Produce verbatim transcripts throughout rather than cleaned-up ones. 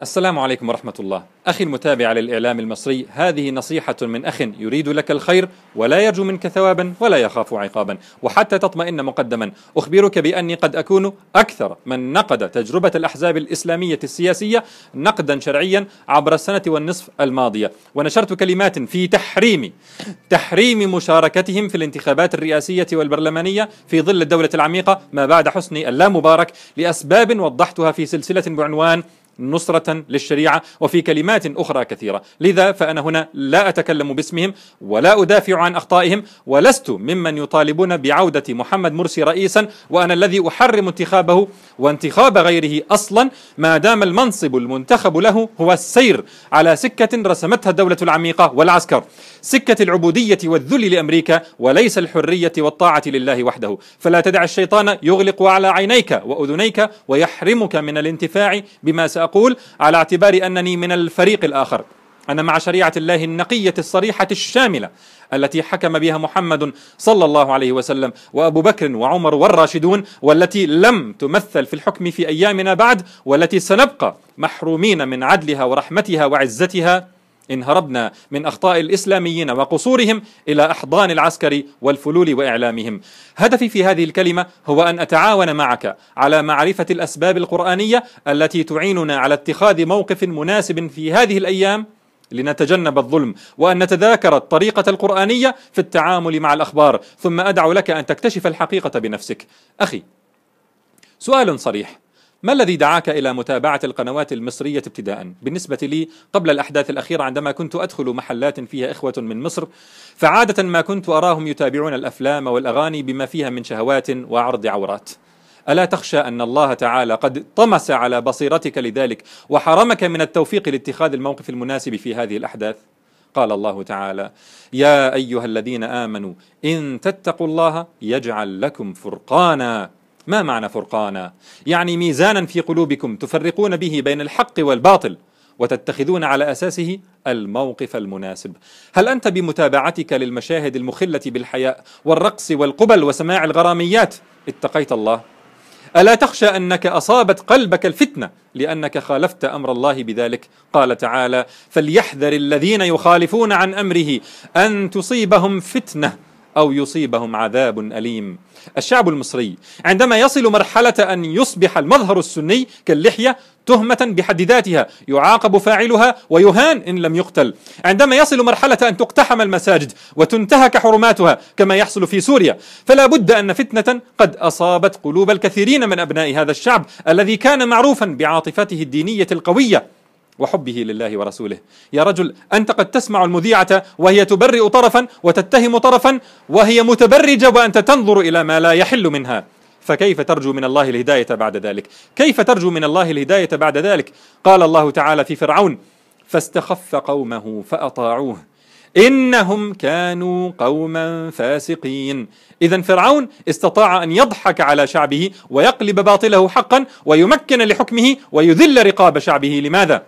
السلام عليكم ورحمة الله. أخي المتابع للإعلام المصري، هذه نصيحة من أخ يريد لك الخير ولا يرجو منك ثوابا ولا يخاف عقابا. وحتى تطمئن مقدما أخبرك بأني قد أكون أكثر من نقد تجربة الأحزاب الإسلامية السياسية نقدا شرعيا عبر السنة والنصف الماضية، ونشرت كلمات في تحريم تحريم مشاركتهم في الانتخابات الرئاسية والبرلمانية في ظل الدولة العميقة ما بعد حسني اللامبارك لأسباب وضحتها في سلسلة بعنوان نصرة للشريعة وفي كلمات أخرى كثيرة. لذا فأنا هنا لا أتكلم باسمهم ولا أدافع عن أخطائهم، ولست ممن يطالبون بعودة محمد مرسي رئيسا وأنا الذي أحرم انتخابه وانتخاب غيره أصلا، ما دام المنصب المنتخب له هو السير على سكة رسمتها الدولة العميقة والعسكر، سكة العبودية والذل لأمريكا وليس الحرية والطاعة لله وحده. فلا تدع الشيطان يغلق على عينيك وأذنيك ويحرمك من الانتفاع بما سأقول على اعتبار أنني من الفريق الآخر. أنا مع شريعة الله النقية الصريحة الشاملة التي حكم بها محمد صلى الله عليه وسلم وأبو بكر وعمر والراشدون، والتي لم تمثل في الحكم في أيامنا بعد، والتي سنبقى محرومين من عدلها ورحمتها وعزتها إن هربنا من أخطاء الإسلاميين وقصورهم إلى أحضان العسكر والفلول وإعلامهم. هدفي في هذه الكلمة هو أن أتعاون معك على معرفة الأسباب القرآنية التي تعيننا على اتخاذ موقف مناسب في هذه الأيام لنتجنب الظلم، وأن نتذاكر الطريقة القرآنية في التعامل مع الأخبار. ثم أدع لك أن تكتشف الحقيقة بنفسك. أخي، سؤال صريح: ما الذي دعاك إلى متابعة القنوات المصرية ابتداء؟ بالنسبة لي قبل الأحداث الأخيرة عندما كنت أدخل محلات فيها إخوة من مصر، فعادة ما كنت أراهم يتابعون الأفلام والأغاني بما فيها من شهوات وعرض عورات. ألا تخشى أن الله تعالى قد طمس على بصيرتك لذلك وحرمك من التوفيق لاتخاذ الموقف المناسب في هذه الأحداث؟ قال الله تعالى: يا أيها الذين آمنوا إن تتقوا الله يجعل لكم فرقانا. ما معنى فرقانا؟ يعني ميزانا في قلوبكم تفرقون به بين الحق والباطل وتتخذون على أساسه الموقف المناسب. هل أنت بمتابعتك للمشاهد المخلة بالحياء والرقص والقبل وسماع الغراميات اتقيت الله؟ ألا تخشى أنك أصابت قلبك الفتنة لأنك خالفت أمر الله بذلك؟ قال تعالى: فليحذر الذين يخالفون عن أمره أن تصيبهم فتنة أو يصيبهم عذاب أليم. الشعب المصري عندما يصل مرحلة أن يصبح المظهر السني كاللحية تهمة بحد ذاتها يعاقب فاعلها ويهان إن لم يقتل، عندما يصل مرحلة أن تقتحم المساجد وتنتهك حرماتها كما يحصل في سوريا، فلا بد أن فتنة قد أصابت قلوب الكثيرين من أبناء هذا الشعب الذي كان معروفا بعاطفته الدينية القوية وحبه لله ورسوله. يا رجل، أنت قد تسمع المذيعة وهي تبرئ طرفا وتتهم طرفا وهي متبرجة وأنت تنظر إلى ما لا يحل منها، فكيف ترجو من الله الهداية بعد ذلك؟ كيف ترجو من الله الهداية بعد ذلك؟ قال الله تعالى في فرعون: فاستخف قومه فأطاعوه إنهم كانوا قوما فاسقين. إذن فرعون استطاع أن يضحك على شعبه ويقلب باطله حقا ويمكن لحكمه ويذل رقاب شعبه. لماذا؟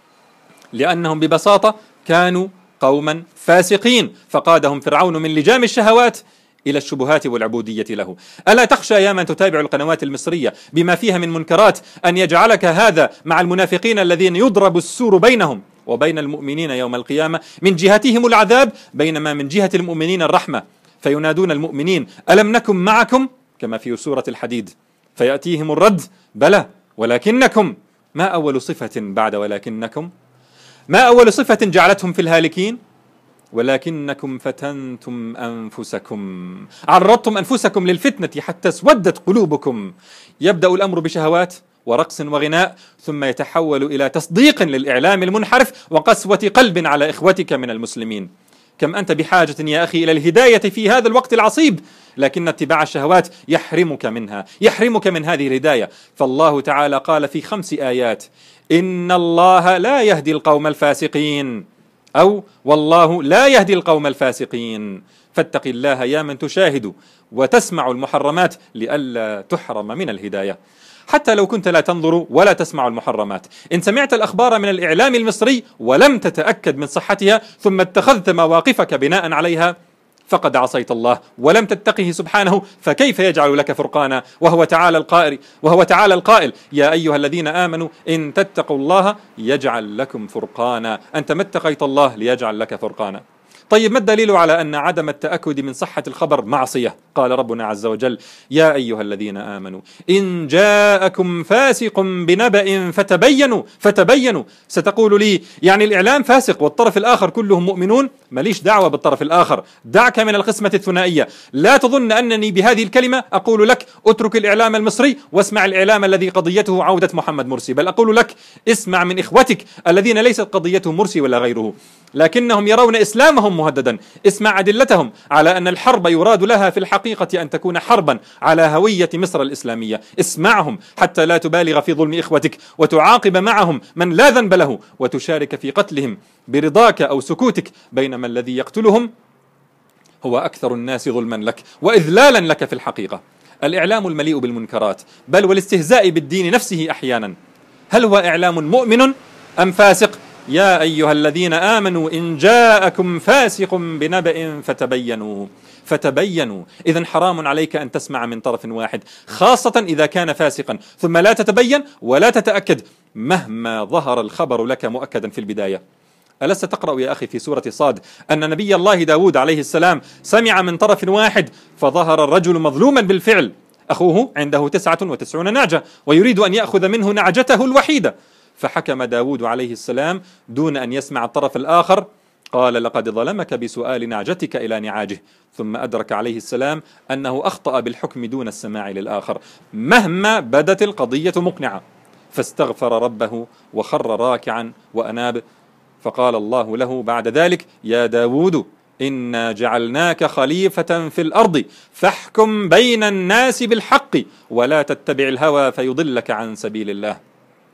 لأنهم ببساطة كانوا قوما فاسقين، فقادهم فرعون من لجام الشهوات إلى الشبهات والعبودية له. ألا تخشى يا من تتابع القنوات المصرية بما فيها من منكرات أن يجعلك هذا مع المنافقين الذين يضرب السور بينهم وبين المؤمنين يوم القيامة؟ من جهتهم العذاب بينما من جهة المؤمنين الرحمة، فينادون المؤمنين: ألم نكن معكم؟ كما في سورة الحديد، فيأتيهم الرد: بلى ولكنكم. ما أول صفة بعد ولكنكم؟ ما أول صفة جعلتهم في الهالكين؟ ولكنكم فتنتم أنفسكم، عرضتم أنفسكم للفتنة حتى اسودت قلوبكم. يبدأ الأمر بشهوات ورقص وغناء ثم يتحول إلى تصديق للإعلام المنحرف وقسوة قلب على إخوتك من المسلمين. كم أنت بحاجة يا أخي إلى الهداية في هذا الوقت العصيب، لكن اتباع الشهوات يحرمك منها، يحرمك من هذه الهداية. فالله تعالى قال في خمس آيات: إن الله لا يهدي القوم الفاسقين، أو والله لا يهدي القوم الفاسقين. فاتق الله يا من تشاهد وتسمع المحرمات لئلا تحرم من الهداية. حتى لو كنت لا تنظر ولا تسمع المحرمات، إن سمعت الأخبار من الإعلام المصري ولم تتأكد من صحتها ثم اتخذت مواقفك بناء عليها، فقد عصيت الله ولم تتقه سبحانه، فكيف يجعل لك فرقانا وهو تعالى القائل وهو تعالى القائل يا أيها الذين آمنوا إن تتقوا الله يجعل لكم فرقانا. أنت ما اتقيت الله ليجعل لك فرقانا. طيب ما الدليل على أن عدم التأكد من صحة الخبر معصية؟ قال ربنا عز وجل يا أيها الذين آمنوا إن جاءكم فاسق بنبأ فتبينوا فتبينوا. ستقول لي يعني الإعلام فاسق والطرف الآخر كلهم مؤمنون؟ ماليش دعوة بالطرف الآخر، دعك من القسمة الثنائية. لا تظن أنني بهذه الكلمة أقول لك اترك الإعلام المصري واسمع الإعلام الذي قضيته عودة محمد مرسي، بل أقول لك اسمع من إخوتك الذين ليست قضيتهم مرسي ولا غيره لكنهم يرون إسلامهم مهددا. اسمع أدلتهم على أن الحرب يراد لها في الحقيقة أن تكون حربا على هوية مصر الإسلامية. اسمعهم حتى لا تبالغ في ظلم إخوتك وتعاقب معهم من لا ذنب له وتشارك في قتلهم برضاك أو سكوتك، بينما الذي يقتلهم هو أكثر الناس ظلما لك وإذلالا لك في الحقيقة. الإعلام المليء بالمنكرات بل والاستهزاء بالدين نفسه أحيانا، هل هو إعلام مؤمن أم فاسق؟ يا أيها الذين آمنوا إن جاءكم فاسق بنبأ فتبينوا فتبينوا. إذن حرام عليك أن تسمع من طرف واحد، خاصة إذا كان فاسقا، ثم لا تتبين ولا تتأكد مهما ظهر الخبر لك مؤكدا في البداية. ألست تقرأ يا أخي في سورة صاد أن نبي الله داود عليه السلام سمع من طرف واحد فظهر الرجل مظلوما بالفعل، أخوه عنده تسعة وتسعون نعجة ويريد أن يأخذ منه نعجته الوحيدة، فحكم داود عليه السلام دون أن يسمع الطرف الآخر، قال لقد ظلمك بسؤال نعجتك إلى نعاجه، ثم أدرك عليه السلام أنه أخطأ بالحكم دون السماع للآخر مهما بدت القضية مقنعة، فاستغفر ربه وخر راكعا وأناب، فقال الله له بعد ذلك يا داود إنا جعلناك خليفة في الأرض فاحكم بين الناس بالحق ولا تتبع الهوى فيضلك عن سبيل الله.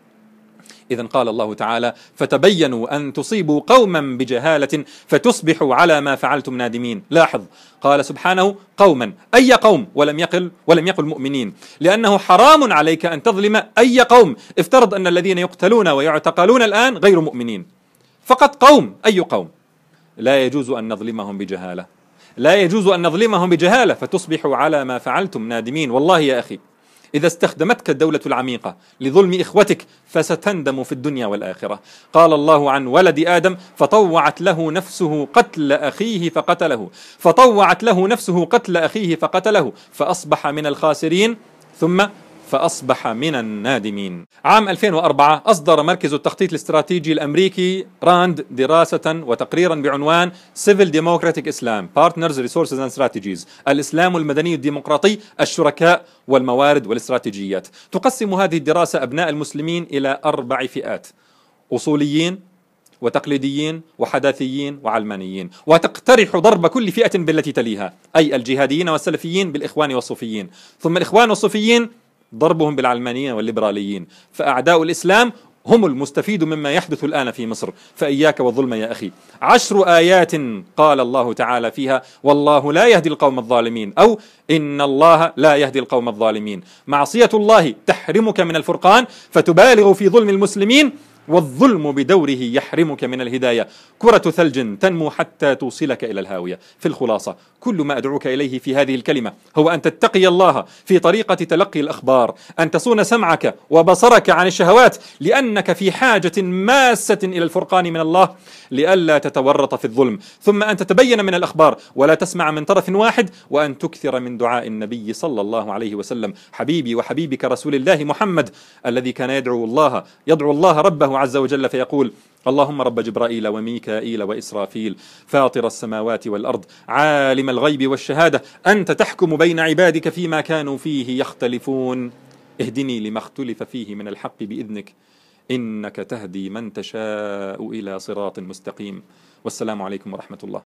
إذن قال الله تعالى فتبينوا أن تصيبوا قوما بجهالة فتصبحوا على ما فعلتم نادمين. لاحظ قال سبحانه قوما، أي قوم، ولم يقل ولم يقل مؤمنين، لأنه حرام عليك أن تظلم أي قوم. افترض أن الذين يقتلون ويعتقلون الآن غير مؤمنين، فقط قوم، أي قوم؟ لا يجوز أن نظلمهم بجهالة، لا يجوز أن نظلمهم بجهالة فتصبحوا على ما فعلتم نادمين. والله يا أخي إذا استخدمتك الدولة العميقة لظلم إخوتك فستندم في الدنيا والآخرة. قال الله عن ولد آدم فطوعت له نفسه قتل أخيه فقتله فطوعت له نفسه قتل أخيه فقتله فأصبح من الخاسرين ثم فأصبح من النادمين. عام ألفين وأربعة أصدر مركز التخطيط الاستراتيجي الأمريكي راند دراسة وتقريرا بعنوان Civil Democratic Islam Partners Resources and Strategies، الإسلام المدني الديمقراطي، الشركاء والموارد والاستراتيجيات. تقسم هذه الدراسة أبناء المسلمين إلى أربع فئات: أصوليين وتقليديين وحداثيين وعلمانيين، وتقترح ضرب كل فئة بالتي تليها، أي الجهاديين والسلفيين بالإخوان والصوفيين، ثم الإخوان والصوفيين ضربهم بالعلمانيين والليبراليين، فأعداء الإسلام هم المستفيد مما يحدث الآن في مصر، فإياك والظلم يا أخي. عشر آيات قال الله تعالى فيها والله لا يهدي القوم الظالمين، أو إن الله لا يهدي القوم الظالمين. معصية الله تحرمك من الفرقان فتبالغ في ظلم المسلمين، والظلم بدوره يحرمك من الهداية. كرة ثلج تنمو حتى توصلك إلى الهاوية. في الخلاصة كل ما أدعوك إليه في هذه الكلمة هو أن تتقي الله في طريقة تلقي الأخبار، أن تصون سمعك وبصرك عن الشهوات لأنك في حاجة ماسة إلى الفرقان من الله لئلا تتورط في الظلم، ثم أن تتبين من الأخبار ولا تسمع من طرف واحد، وأن تكثر من دعاء النبي صلى الله عليه وسلم حبيبي وحبيبك رسول الله محمد الذي كان يدعو الله يدعو الله ربه عز وجل فيقول اللهم رب جبرائيل وميكائيل وإسرافيل فاطر السماوات والأرض عالم الغيب والشهادة أنت تحكم بين عبادك فيما كانوا فيه يختلفون اهدني لما اختلف فيه من الحق بإذنك إنك تهدي من تشاء إلى صراط مستقيم. والسلام عليكم ورحمة الله.